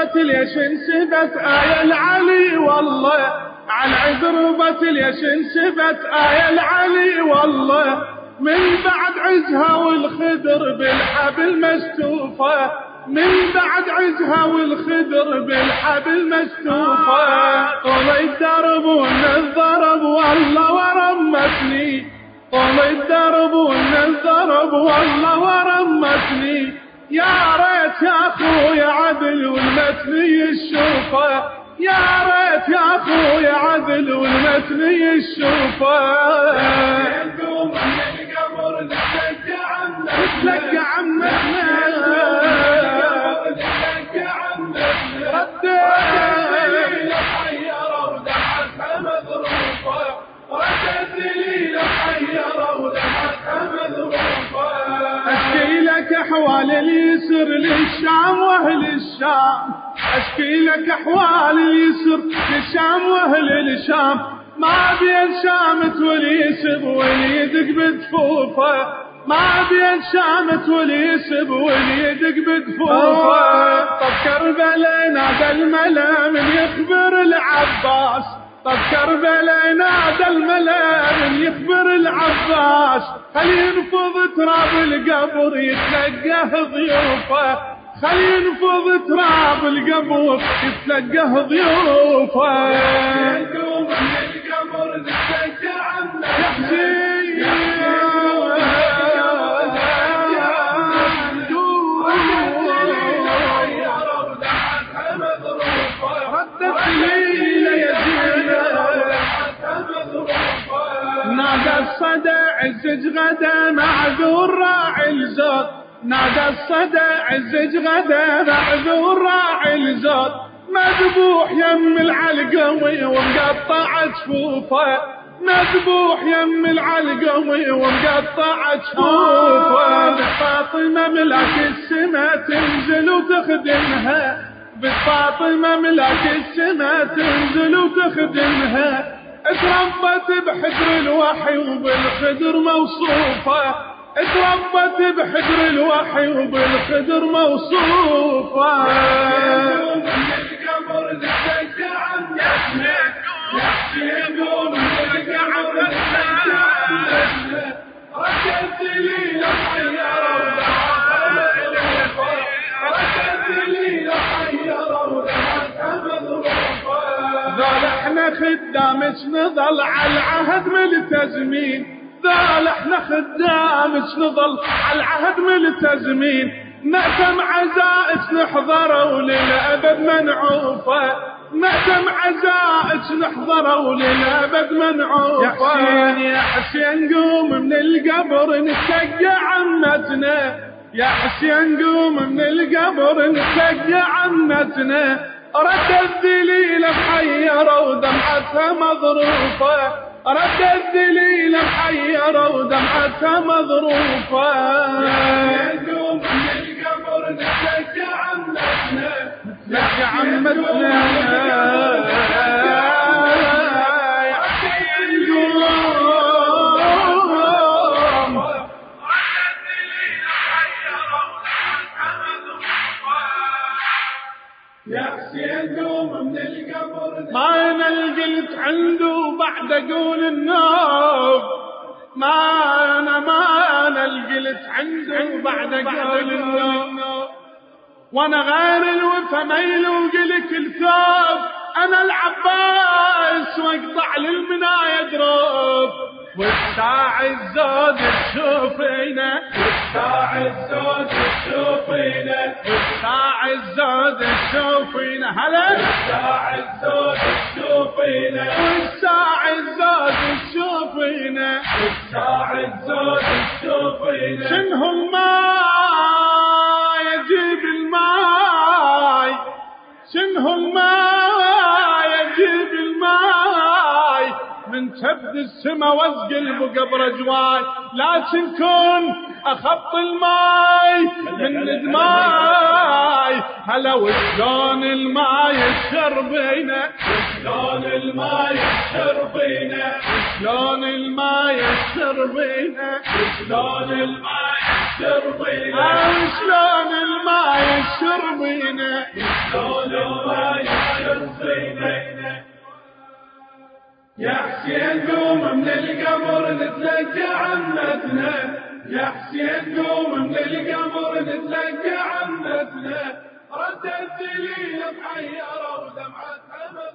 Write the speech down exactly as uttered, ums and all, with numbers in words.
عذربة ليش انسبت آية العلي والله، على عذربة ليش انسبت آية العلي والله، من بعد عزها والخدر بالحبل مستوفة، من بعد عزها والخدر بالحبل مستوفة. طول الدرب والضرب والله ورمتني، طول الدرب والضرب والله ورمتني، يا ريت يا اخويا عدل والمتني الشوفه، يا ريت يا اخويا عدل والمتني الشوفه. نقوم من القبر نتلقى عمتنا، نتلقى عمتنا، نتلقى عمتنا، رديت حيرة ودمعتها مذروفة، ردت لي حيرة ودمعتها مذروفة. اشكي لك احوال اليسر للشام واهل الشام، اشكي لك احوال اليسر للشام واهل الشام، ما بين شامت واليسب واليدق بدفوفه، ما بين شامت واليسب واليدق بدفوفه. طب كربلاء نادى الملا من يخبر العباس، طب كربلاء نادى الملا من يخبر العباس، خلي ينفض تراب القبر يتلقاه ضيوفه، خلي ينفض تراب القبر يتلقاه ضيوفه. نقوم من القبر نتلقى عمتنا، يا حسين ردت لي يا زينب، نادى الصدى عزج غدا معذور راعي الزود، نادى الصدى عزج غدا معذور راعي الزود، مذبوح يم العلقوي ومقطع جفوفه، مذبوح يم العلقوي ومقطع جفوفه. فاطمة ملاك السما تنزل وتخدمها، بفاطمة ملاك السما تنزل وتخدمها، اتربت بحجر الوحي وبالخدر موصوفة، اتربت بحجر الوحي وبالخدر موصوفة. نقوم من القبر نتلقى عمتنا، نقوم من القبر نتلقى عمتنا، ردت لي حيرة ودمعتها مذروفة، ردت لي حيرة ودمعتها مذروفة. ذول احنا خدامك نظل على العهد ملتزمين، ذول احنا خدامك نظل على العهد ملتزمين، مأتم عزائك نحضره وللأبد منعوفة، مأتم عزائك نحضره وللأبد منعوفة. يا حسين يا حسين قوم من القبر نتلقى عمتنا، يا حسين قوم من القبر نتلقى عمتنا، رد الذليل محيرة ودمعتها مظروفة، رد الذليل محيرة ودمعتها مظروفة. نقوم من القبر نتلقى عمتنا، نتلقى عمتنا يا حسين قوم. يا حسين قوم من القبر. ما انا قلت عنده بعد اقول النوب، ما انا ما انا قلت عنده بعد اقول النوب، وانا غير الوفا ميل وقلك الثوب، انا العباس واقطع للمنايا دروب، والساعة الزود تشوفينا، والساعة الزود تشوفينا، والساعة الزود تشوفينا، هلا والساعة الزود تشوفينا، والساعة الزود تشوفينا، والساعة الزود تشوفينا. شنو الماي يجيب الماي، شنو الماي يجيب الماي، من تبد السما واسقل بقبر جواي، لكن كن اخط الماي من دماي، هلا وشلون الماي يشربينا، شلون الماي يشربينا، شلون الماي يشربينا، شلون الماي يشربينا شلون الماي يشربينا شلون الماي يشربينا يا حسين قوم من القبر نتلقى عمتنا يا حسين قوم من القبر نتلقى عمتنا ردت لي محيرة ودمعة حمر